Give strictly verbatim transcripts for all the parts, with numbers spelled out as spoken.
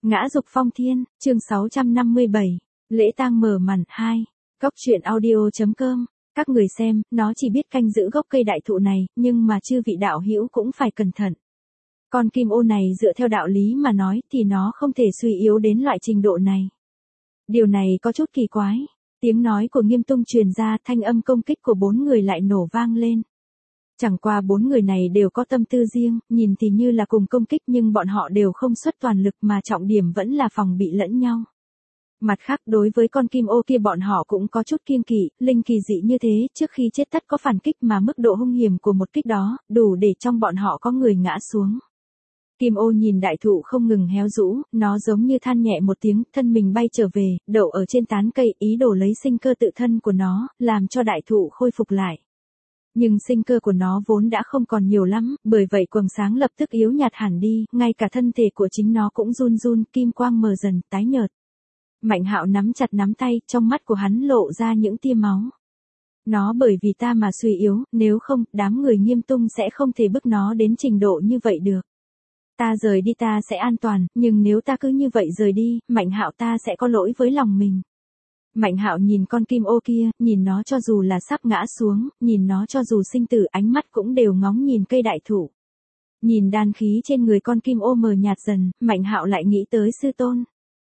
Ngã dục phong thiên, chương sáu trăm năm mươi bảy, lễ tang mở màn hai, Cóc truyện audio.com, các người xem, nó chỉ biết canh giữ gốc cây đại thụ này, nhưng mà chư vị đạo hữu cũng phải cẩn thận. Con kim ô này dựa theo đạo lý mà nói thì nó không thể suy yếu đến loại trình độ này. Điều này có chút kỳ quái, tiếng nói của Nghiêm Tung truyền ra, thanh âm công kích của bốn người lại nổ vang lên. Chẳng qua bốn người này đều có tâm tư riêng, nhìn thì như là cùng công kích nhưng bọn họ đều không xuất toàn lực mà trọng điểm vẫn là phòng bị lẫn nhau. Mặt khác đối với con kim ô kia bọn họ cũng có chút kiêng kỵ, linh kỳ dị như thế, trước khi chết tất có phản kích mà mức độ hung hiểm của một kích đó, đủ để trong bọn họ có người ngã xuống. Kim ô nhìn đại thụ không ngừng héo rũ, nó giống như than nhẹ một tiếng, thân mình bay trở về, đậu ở trên tán cây, ý đồ lấy sinh cơ tự thân của nó, làm cho đại thụ khôi phục lại. Nhưng sinh cơ của nó vốn đã không còn nhiều lắm, bởi vậy quầng sáng lập tức yếu nhạt hẳn đi, ngay cả thân thể của chính nó cũng run run, kim quang mờ dần, tái nhợt. Mạnh Hạo nắm chặt nắm tay, trong mắt của hắn lộ ra những tia máu. Nó bởi vì ta mà suy yếu, nếu không, đám người Nghiêm Tung sẽ không thể bức nó đến trình độ như vậy được. Ta rời đi ta sẽ an toàn, nhưng nếu ta cứ như vậy rời đi, Mạnh Hạo ta sẽ có lỗi với lòng mình. Mạnh Hạo nhìn con kim ô kia, nhìn nó cho dù là sắp ngã xuống, nhìn nó cho dù sinh tử, ánh mắt cũng đều ngóng nhìn cây đại thụ. Nhìn đan khí trên người con kim ô mờ nhạt dần, Mạnh Hạo lại nghĩ tới sư tôn.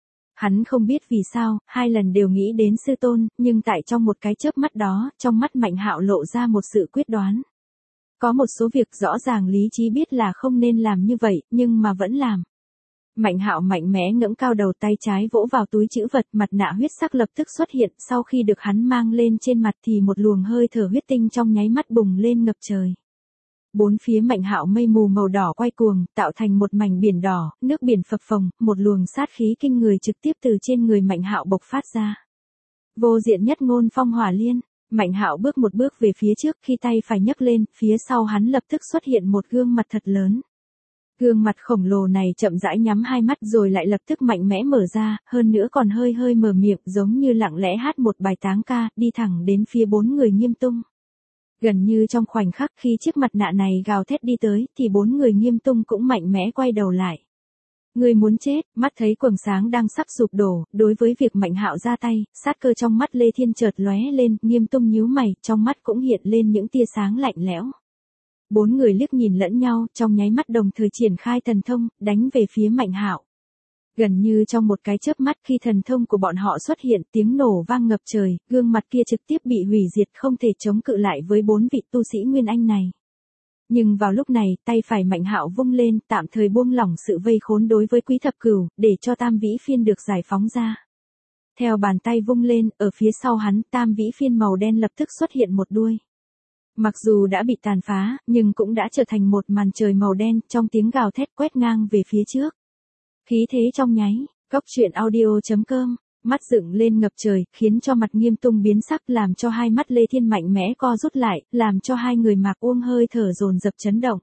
Hắn không biết vì sao, hai lần đều nghĩ đến sư tôn, nhưng tại trong một cái chớp mắt đó, trong mắt Mạnh Hạo lộ ra một sự quyết đoán. Có một số việc rõ ràng lý trí biết là không nên làm như vậy, nhưng mà vẫn làm. Mạnh Hạo mạnh mẽ ngẩng cao đầu, tay trái vỗ vào túi trữ vật, mặt nạ huyết sắc lập tức xuất hiện, sau khi được hắn mang lên trên mặt thì một luồng hơi thở huyết tinh trong nháy mắt bùng lên ngập trời. Bốn phía Mạnh Hạo mây mù màu đỏ quay cuồng, tạo thành một mảnh biển đỏ, nước biển phập phồng, một luồng sát khí kinh người trực tiếp từ trên người Mạnh Hạo bộc phát ra. Vô diện nhất ngôn phong hỏa liên, Mạnh Hạo bước một bước về phía trước, khi tay phải nhấc lên, phía sau hắn lập tức xuất hiện một gương mặt thật lớn. Gương mặt khổng lồ này chậm rãi nhắm hai mắt rồi lại lập tức mạnh mẽ mở ra, hơn nữa còn hơi hơi mở miệng, giống như lặng lẽ hát một bài táng ca, đi thẳng đến phía bốn người Nghiêm Tung. Gần như trong khoảnh khắc khi chiếc mặt nạ này gào thét đi tới, thì bốn người Nghiêm Tung cũng mạnh mẽ quay đầu lại. Người muốn chết, mắt thấy quầng sáng đang sắp sụp đổ, đối với việc Mạnh Hạo ra tay, sát cơ trong mắt Lê Thiên chợt lóe lên, Nghiêm Tung nhíu mày, trong mắt cũng hiện lên những tia sáng lạnh lẽo. Bốn người liếc nhìn lẫn nhau, trong nháy mắt đồng thời triển khai thần thông, đánh về phía Mạnh Hạo. Gần như trong một cái chớp mắt khi thần thông của bọn họ xuất hiện, tiếng nổ vang ngập trời, gương mặt kia trực tiếp bị hủy diệt, không thể chống cự lại với bốn vị tu sĩ Nguyên Anh này. Nhưng vào lúc này, tay phải Mạnh Hạo vung lên, tạm thời buông lỏng sự vây khốn đối với Quý Thập Cửu, để cho Tam Vĩ Phiên được giải phóng ra. Theo bàn tay vung lên, ở phía sau hắn, Tam Vĩ Phiên màu đen lập tức xuất hiện một đuôi. Mặc dù đã bị tàn phá, nhưng cũng đã trở thành một màn trời màu đen, trong tiếng gào thét quét ngang về phía trước. Khí thế trong nháy, Cóc truyện audio.com, mắt dựng lên ngập trời, khiến cho mặt Nghiêm Tung biến sắc, làm cho hai mắt Lê Thiên mạnh mẽ co rút lại, làm cho hai người Mạc Uông hơi thở dồn dập chấn động.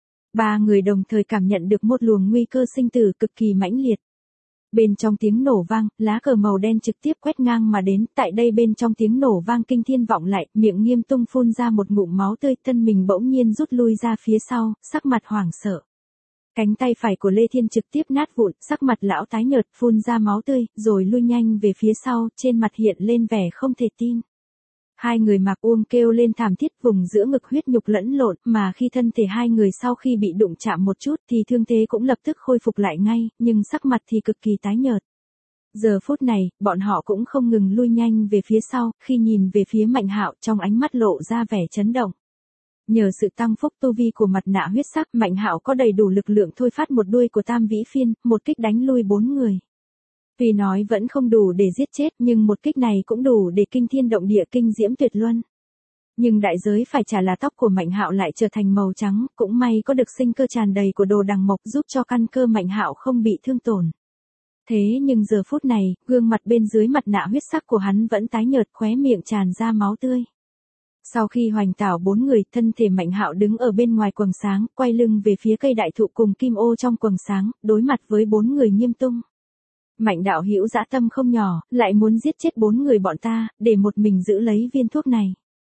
Ba người đồng thời cảm nhận được một luồng nguy cơ sinh tử cực kỳ mãnh liệt. Bên trong tiếng nổ vang, lá cờ màu đen trực tiếp quét ngang mà đến, tại đây bên trong tiếng nổ vang kinh thiên vọng lại, miệng Nghiêm Tung phun ra một ngụm máu tươi, thân mình bỗng nhiên rút lui ra phía sau, sắc mặt hoảng sợ. Cánh tay phải của Lê Thiên trực tiếp nát vụn, sắc mặt lão tái nhợt, phun ra máu tươi, rồi lui nhanh về phía sau, trên mặt hiện lên vẻ không thể tin. Hai người Mạc Uông kêu lên thảm thiết, vùng giữa ngực huyết nhục lẫn lộn, mà khi thân thể hai người sau khi bị đụng chạm một chút thì thương thế cũng lập tức khôi phục lại ngay, nhưng sắc mặt thì cực kỳ tái nhợt. Giờ phút này, bọn họ cũng không ngừng lui nhanh về phía sau, khi nhìn về phía Mạnh Hạo, trong ánh mắt lộ ra vẻ chấn động. Nhờ sự tăng phúc tu vi của mặt nạ huyết sắc, Mạnh Hạo có đầy đủ lực lượng thôi phát một đuôi của Tam Vĩ Phiên, một kích đánh lui bốn người. Tuy nói vẫn không đủ để giết chết, nhưng một kích này cũng đủ để kinh thiên động địa, kinh diễm tuyệt luân. Nhưng đại giới phải trả là tóc của Mạnh Hạo lại trở thành màu trắng, cũng may có được sinh cơ tràn đầy của đồ đằng mộc giúp cho căn cơ Mạnh Hạo không bị thương tổn. Thế nhưng giờ phút này, gương mặt bên dưới mặt nạ huyết sắc của hắn vẫn tái nhợt, khóe miệng tràn ra máu tươi. Sau khi hoành tảo bốn người, thân thể Mạnh Hạo đứng ở bên ngoài quầng sáng, quay lưng về phía cây đại thụ cùng kim ô trong quầng sáng, đối mặt với bốn người Nghiêm Tung. Mạnh đạo hữu dã tâm không nhỏ, lại muốn giết chết bốn người bọn ta, để một mình giữ lấy viên thuốc này.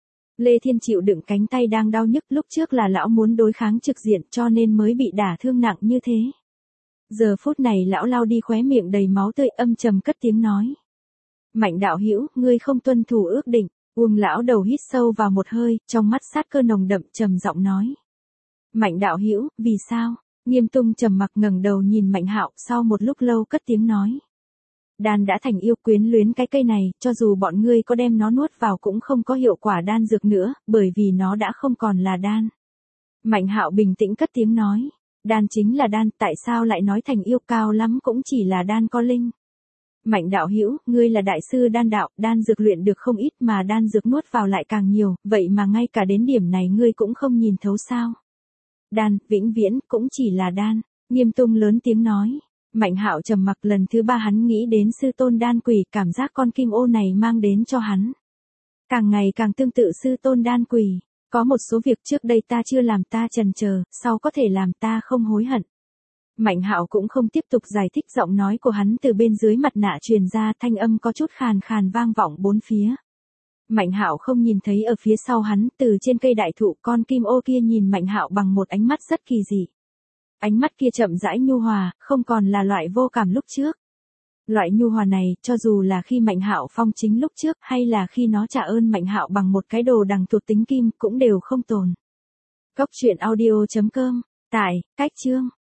Lê Thiên chịu đựng cánh tay đang đau nhức, lúc trước là lão muốn đối kháng trực diện cho nên mới bị đả thương nặng như thế. Giờ phút này lão lau đi khóe miệng đầy máu tươi, âm trầm cất tiếng nói. Mạnh đạo hữu, ngươi không tuân thủ ước định. Uông lão đầu hít sâu vào một hơi, trong mắt sát cơ nồng đậm, trầm giọng nói. Mạnh đạo hữu, vì sao? Nghiêm Tung trầm mặc ngẩng đầu nhìn Mạnh Hạo, sau một lúc lâu cất tiếng nói. Đan đã thành yêu, quyến luyến cái cây này, cho dù bọn ngươi có đem nó nuốt vào cũng không có hiệu quả đan dược nữa, bởi vì nó đã không còn là đan. Mạnh Hạo bình tĩnh cất tiếng nói. Đan chính là đan, tại sao lại nói thành yêu, cao lắm cũng chỉ là đan có linh. Mạnh đạo hữu, ngươi là đại sư đan đạo, đan dược luyện được không ít mà đan dược nuốt vào lại càng nhiều, vậy mà ngay cả đến điểm này ngươi cũng không nhìn thấu sao? Đan, vĩnh viễn, cũng chỉ là đan. Nghiêm Tung lớn tiếng nói. Mạnh Hạo trầm mặc, lần thứ ba hắn nghĩ đến sư tôn đan quỷ, cảm giác con kim ô này mang đến cho hắn. Càng ngày càng tương tự sư tôn đan quỷ. Có một số việc trước đây ta chưa làm ta chần chờ, sau có thể làm ta không hối hận. Mạnh Hạo cũng không tiếp tục giải thích, giọng nói của hắn từ bên dưới mặt nạ truyền ra, thanh âm có chút khàn khàn vang vọng bốn phía. Mạnh Hạo không nhìn thấy ở phía sau hắn, từ trên cây đại thụ, con kim ô kia nhìn Mạnh Hạo bằng một ánh mắt rất kỳ dị. Ánh mắt kia chậm rãi nhu hòa, không còn là loại vô cảm lúc trước. Loại nhu hòa này, cho dù là khi Mạnh Hạo phong chính lúc trước, hay là khi nó trả ơn Mạnh Hạo bằng một cái đồ đằng thuộc tính kim, cũng đều không tồn. Cốc truyện audio chấm com, tải, cách chương.